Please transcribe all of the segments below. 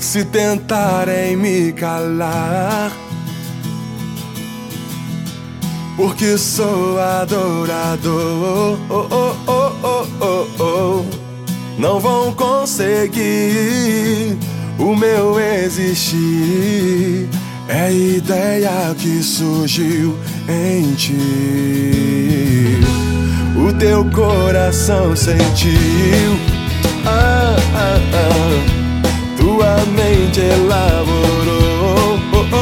Se tentarem me calar, porque sou adorador, não vão conseguir o meu existir. É a ideia que surgiu em ti. O teu coração sentiu, tua mente elaborou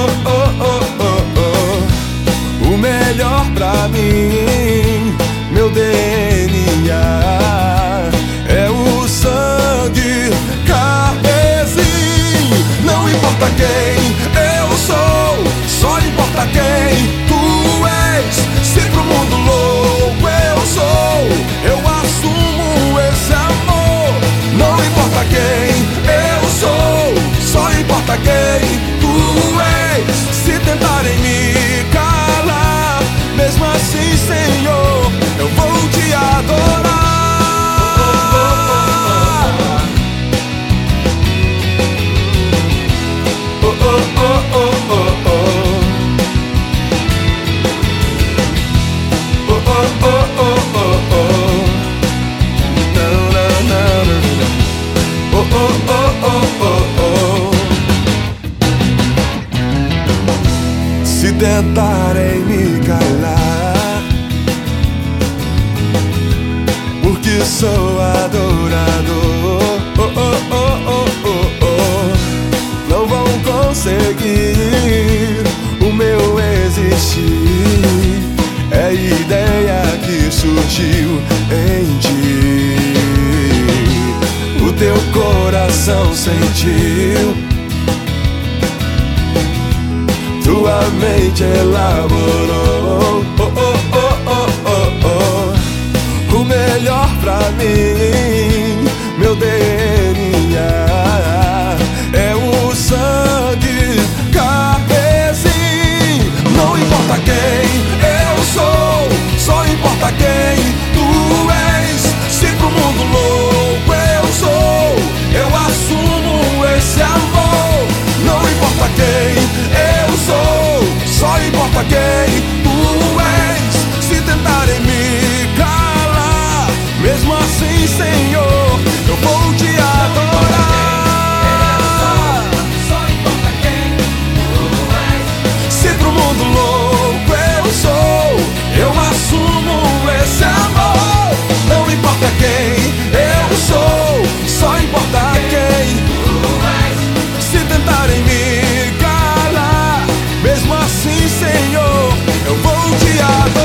o melhor pra mim. Meu DNA é o sangue carmesim. Não importa quem eu sou, só importa quem tu és. Se pro mundo louco eu sou, eu assumo esse amor. Não importa quem eu sou, só importa quem tu és. Se tentarem me calar, mesmo assim, Senhor, eu vou te adorar. Se tentarem me calar, porque sou adorador, não vão conseguir o meu existir. É a ideia que surgiu em ti. O teu coração sentiu, tua mente elaborou o melhor pra mim. Meu DNA é o sangue carmesim. Não importa quem eu sou, só importa quem tu és. Se pro mundo louco eu sou, eu assumo esse amor. Não importa quem eu sou, só importa quem tu és. Se tentarem me calar, mesmo assim, Senhor, eu vou te adorar. Só importa quem tu és. Se pro mundo louco eu sou, eu assumo esse amor. Não importa quem eu sou, só importa quem tu és. Se tentarem me calar, mesmo assim, Senhor, eu vou te adorar.